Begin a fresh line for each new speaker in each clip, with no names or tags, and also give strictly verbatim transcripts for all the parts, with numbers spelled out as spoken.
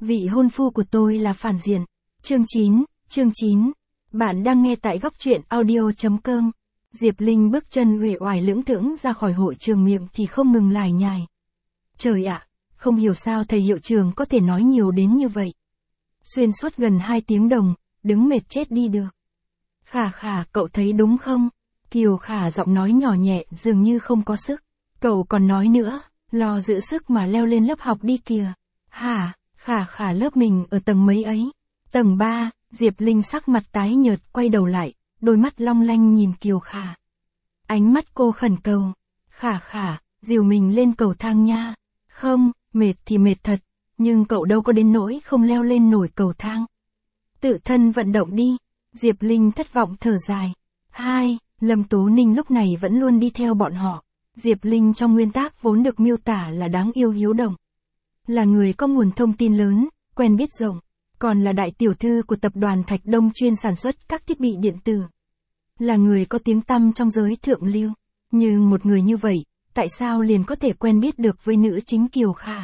Vị hôn phu của tôi là phản diện. Chương chín, chương chín. Bạn đang nghe tại góc truyện audio chấm com. Diệp Linh bước chân uể oải lững thững ra khỏi hội trường, miệng thì không ngừng lải nhải. Trời ạ, không hiểu sao thầy hiệu trưởng có thể nói nhiều đến như vậy. Xuyên suốt gần hai tiếng đồng, đứng mệt chết đi được. Khả khả, cậu thấy đúng không? Kiều Khả giọng nói nhỏ nhẹ, dường như không có sức. Cậu còn nói nữa, lo giữ sức mà leo lên lớp học đi kìa. Hả? Khả khả, lớp mình ở tầng mấy ấy? Tầng ba. Diệp Linh sắc mặt tái nhợt quay đầu lại, đôi mắt long lanh nhìn Kiều Khả. Ánh mắt cô khẩn cầu. Khả khả, dìu mình lên cầu thang nha. Không, mệt thì mệt thật, nhưng cậu đâu có đến nỗi không leo lên nổi cầu thang. Tự thân vận động đi. Diệp Linh thất vọng thở dài. Hai, Lâm Tố Ninh lúc này vẫn luôn đi theo bọn họ. Diệp Linh trong nguyên tác vốn được miêu tả là đáng yêu hiếu động. Là người có nguồn thông tin lớn, quen biết rộng, còn là đại tiểu thư của tập đoàn Thạch Đông chuyên sản xuất các thiết bị điện tử. Là người có tiếng tăm trong giới thượng lưu. Nhưng một người như vậy, tại sao liền có thể quen biết được với nữ chính Kiều Khả?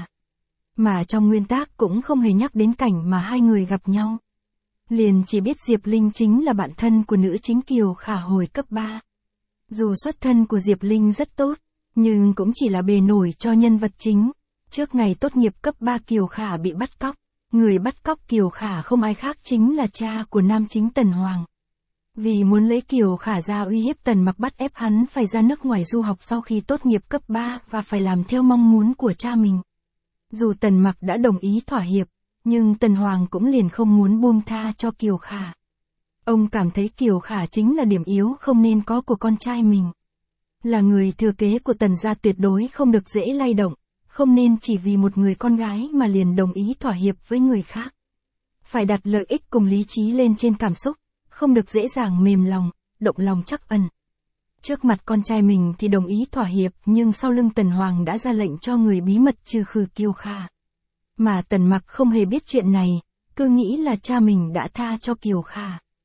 Mà trong nguyên tác cũng không hề nhắc đến cảnh mà hai người gặp nhau. Liền chỉ biết Diệp Linh chính là bạn thân của nữ chính Kiều Khả hồi cấp ba. Dù xuất thân của Diệp Linh rất tốt, nhưng cũng chỉ là bề nổi cho nhân vật chính. Trước ngày tốt nghiệp cấp ba Kiều Khả bị bắt cóc. Người bắt cóc Kiều Khả không ai khác chính là cha của nam chính Tần Hoàng. Vì muốn lấy Kiều Khả ra uy hiếp Tần Mặc, bắt ép hắn phải ra nước ngoài du học sau khi tốt nghiệp cấp ba và phải làm theo mong muốn của cha mình. Dù Tần Mặc đã đồng ý thỏa hiệp, nhưng Tần Hoàng cũng liền không muốn buông tha cho Kiều Khả. Ông cảm thấy Kiều Khả chính là điểm yếu không nên có của con trai mình. Là người thừa kế của Tần gia tuyệt đối không được dễ lay động, không nên chỉ vì một người con gái mà liền đồng ý thỏa hiệp với người khác. Phải đặt lợi ích cùng lý trí lên trên cảm xúc, không được dễ dàng mềm lòng, động lòng trắc ẩn. Trước mặt con trai mình thì đồng ý thỏa hiệp, nhưng sau lưng Tần Hoàng đã ra lệnh cho người bí mật trừ khử Kiều Khả. Mà Tần Mặc không hề biết chuyện này, cứ nghĩ là cha mình đã tha cho Kiều Khả.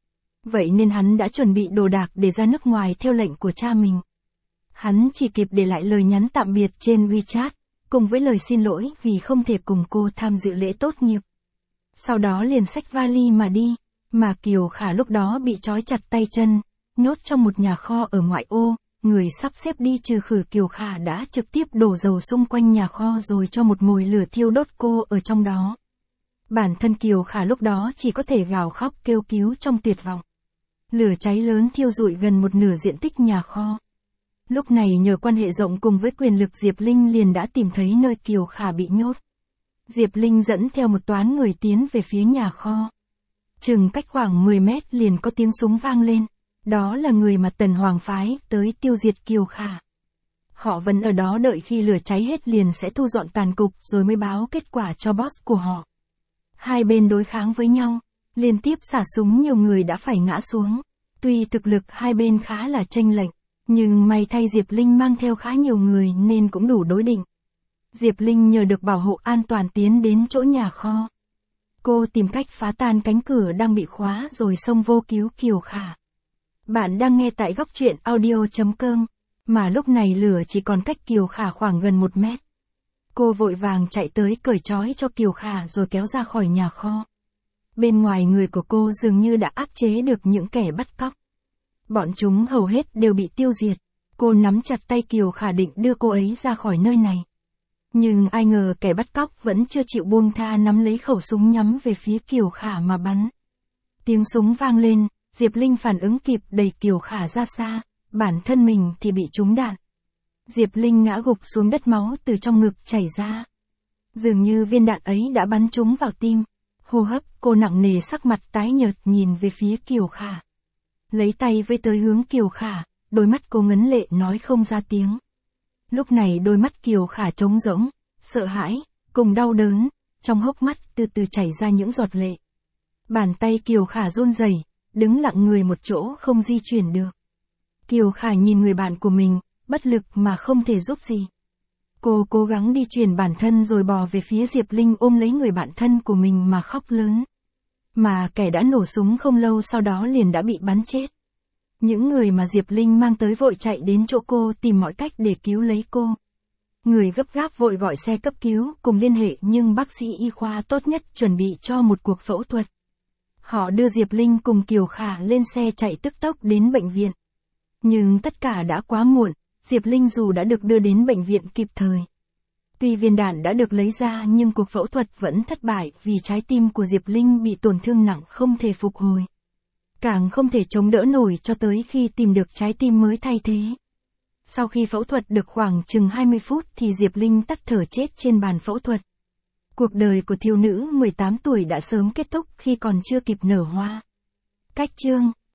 Vậy nên hắn đã chuẩn bị đồ đạc để ra nước ngoài theo lệnh của cha mình. Hắn chỉ kịp để lại lời nhắn tạm biệt trên WeChat, cùng với lời xin lỗi vì không thể cùng cô tham dự lễ tốt nghiệp. Sau đó liền xách vali mà đi, mà Kiều Khả lúc đó bị trói chặt tay chân, nhốt trong một nhà kho ở ngoại ô. Người sắp xếp đi trừ khử Kiều Khả đã trực tiếp đổ dầu xung quanh nhà kho rồi cho một mồi lửa thiêu đốt cô ở trong đó. Bản thân Kiều Khả lúc đó chỉ có thể gào khóc kêu cứu trong tuyệt vọng. Lửa cháy lớn thiêu rụi gần một nửa diện tích nhà kho. Lúc này nhờ quan hệ rộng cùng với quyền lực, Diệp Linh liền đã tìm thấy nơi Kiều Khả bị nhốt. Diệp Linh dẫn theo một toán người tiến về phía nhà kho. Chừng cách khoảng mười mét liền có tiếng súng vang lên. Đó là người mà Tần Hoàng phái tới tiêu diệt Kiều Khả. Họ vẫn ở đó đợi khi lửa cháy hết liền sẽ thu dọn tàn cục rồi mới báo kết quả cho boss của họ. Hai bên đối kháng với nhau, liên tiếp xả súng, nhiều người đã phải ngã xuống. Tuy thực lực hai bên khá là chênh lệch, nhưng may thay Diệp Linh mang theo khá nhiều người nên cũng đủ đối định. Diệp Linh nhờ được bảo hộ an toàn tiến đến chỗ nhà kho. Cô tìm cách phá tan cánh cửa đang bị khóa rồi xông vô cứu Kiều Khả. Bạn đang nghe tại góc truyện audio chấm com, mà lúc này lửa chỉ còn cách Kiều Khả khoảng gần một mét. Cô vội vàng chạy tới cởi trói cho Kiều Khả rồi kéo ra khỏi nhà kho. Bên ngoài người của cô dường như đã áp chế được những kẻ bắt cóc. Bọn chúng hầu hết đều bị tiêu diệt. Cô nắm chặt tay Kiều Khả định đưa cô ấy ra khỏi nơi này. Nhưng ai ngờ kẻ bắt cóc vẫn chưa chịu buông tha, nắm lấy khẩu súng nhắm về phía Kiều Khả mà bắn. Tiếng súng vang lên, Diệp Linh phản ứng kịp đẩy Kiều Khả ra xa, bản thân mình thì bị trúng đạn. Diệp Linh ngã gục xuống đất, máu từ trong ngực chảy ra. Dường như viên đạn ấy đã bắn trúng vào tim. Hô hấp cô nặng nề, sắc mặt tái nhợt nhìn về phía Kiều Khả. Lấy tay với tới hướng Kiều Khả, đôi mắt cô ngấn lệ nói không ra tiếng. Lúc này đôi mắt Kiều Khả trống rỗng, sợ hãi, cùng đau đớn, trong hốc mắt từ từ chảy ra những giọt lệ. Bàn tay Kiều Khả run rẩy, đứng lặng người một chỗ không di chuyển được. Kiều Khả nhìn người bạn của mình, bất lực mà không thể giúp gì. Cô cố gắng đi chuyển bản thân rồi bò về phía Diệp Linh, ôm lấy người bạn thân của mình mà khóc lớn. Mà kẻ đã nổ súng không lâu sau đó liền đã bị bắn chết. Những người mà Diệp Linh mang tới vội chạy đến chỗ cô tìm mọi cách để cứu lấy cô. Người gấp gáp vội gọi xe cấp cứu cùng liên hệ nhưng bác sĩ y khoa tốt nhất chuẩn bị cho một cuộc phẫu thuật. Họ đưa Diệp Linh cùng Kiều Khả lên xe chạy tức tốc đến bệnh viện. Nhưng tất cả đã quá muộn, Diệp Linh dù đã được đưa đến bệnh viện kịp thời. Tuy viên đạn đã được lấy ra nhưng cuộc phẫu thuật vẫn thất bại vì trái tim của Diệp Linh bị tổn thương nặng không thể phục hồi. Càng không thể chống đỡ nổi cho tới khi tìm được trái tim mới thay thế. Sau khi phẫu thuật được khoảng chừng hai mươi phút thì Diệp Linh tắt thở chết trên bàn phẫu thuật. Cuộc đời của thiếu nữ mười tám tuổi đã sớm kết thúc khi còn chưa kịp nở hoa. Cách chương